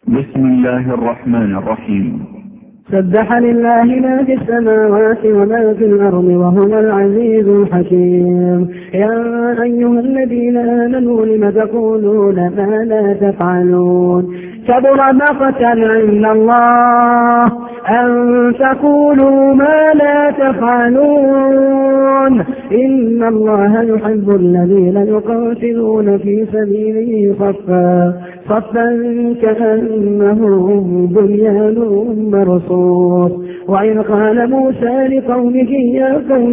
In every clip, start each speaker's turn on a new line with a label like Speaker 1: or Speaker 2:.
Speaker 1: بسم الله الرحمن الرحيم.
Speaker 2: سبح لله ما في السماوات وما في الأرض وهو العزيز الحكيم. يا أيها الذين آمنوا لم تقولون ما لا تفعلون كبر مقتا عند الله أن تقولوا ما لا تفعلون إن الله يحب الذين يقاتلون في سبيله صفا كأنه بنيان مرصوص. وإذ قال موسى لقومه يا قوم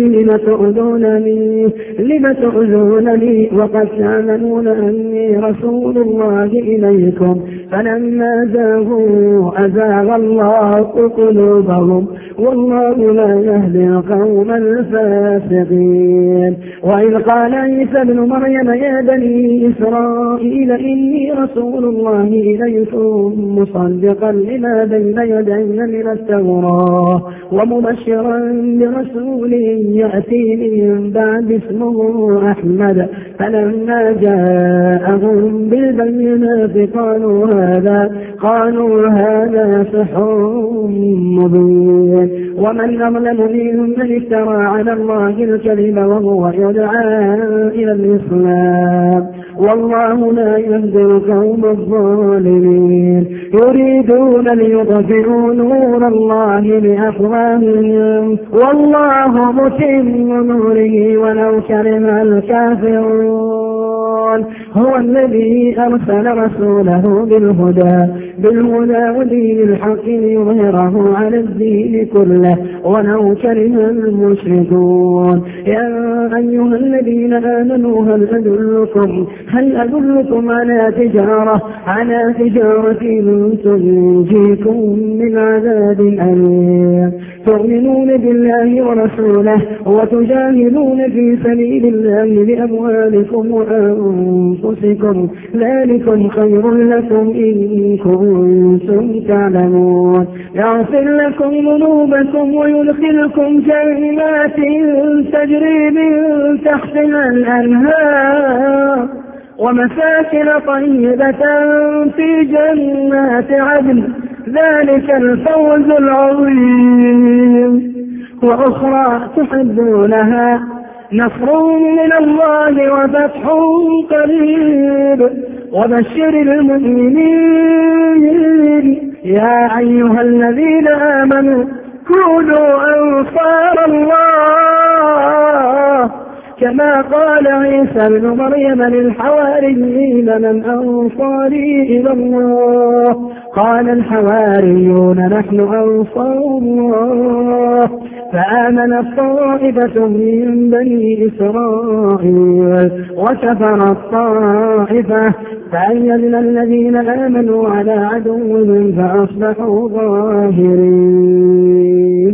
Speaker 2: لم تؤذونني وقد تعلمون أني رسول الله إليكم فلما زاغوا أزاغ الله قلوبهم والله لا يهدي القوم الفاسقين. وإذ قال عيسى ابن مريم يا بني إسرائيل إني رسول الله إليكم مصدقا لما بين يدي من التوراة ومبشرا برسول يأتي من بعد اسمه أحمد فلما جاءهم بالبينات قالوا هذا سحر مبين. ومن أظلم ممن افترى على الله الكذب وهو يدعى إلى الإسلام والله لا يهدي القوم الظالمين. يريدون ليطفئوا نور الله بأفواههم والله متم نوره ولو كره الكافرون. هو الذي أرسل رسوله بالهدى ودين الحق ليظهره على الدين كله ولو كره المشركون. يا أيها الذين آمنوا هل أدلكم على تجارة تنجيكم من عذاب أليم تؤمنون بالله ورسوله وتجاهدون في سبيل الله بأموالكم وأنفسكم ذلكم خير لكم إن كنتم تعلمون. يغفر لكم ذنوبكم ويدخلكم جنات تجري من تحتها الأنهار ومساكن طيبة في جنات عدن ذلك الفوز العظيم. وأخرى تحبونها نصر من الله وفتح قريب وبشر المؤمنين. يا أيها الذين آمنوا كونوا أنصار الله كما قال عيسى ابن مريم للحواريين من أنصاري إلى الله قال الحواريون نحن أنصار الله فآمنت طائفة من بني إسرائيل وكفرت طائفة فأيدنا الذين آمنوا على عدوهم فأصبحوا ظاهرين.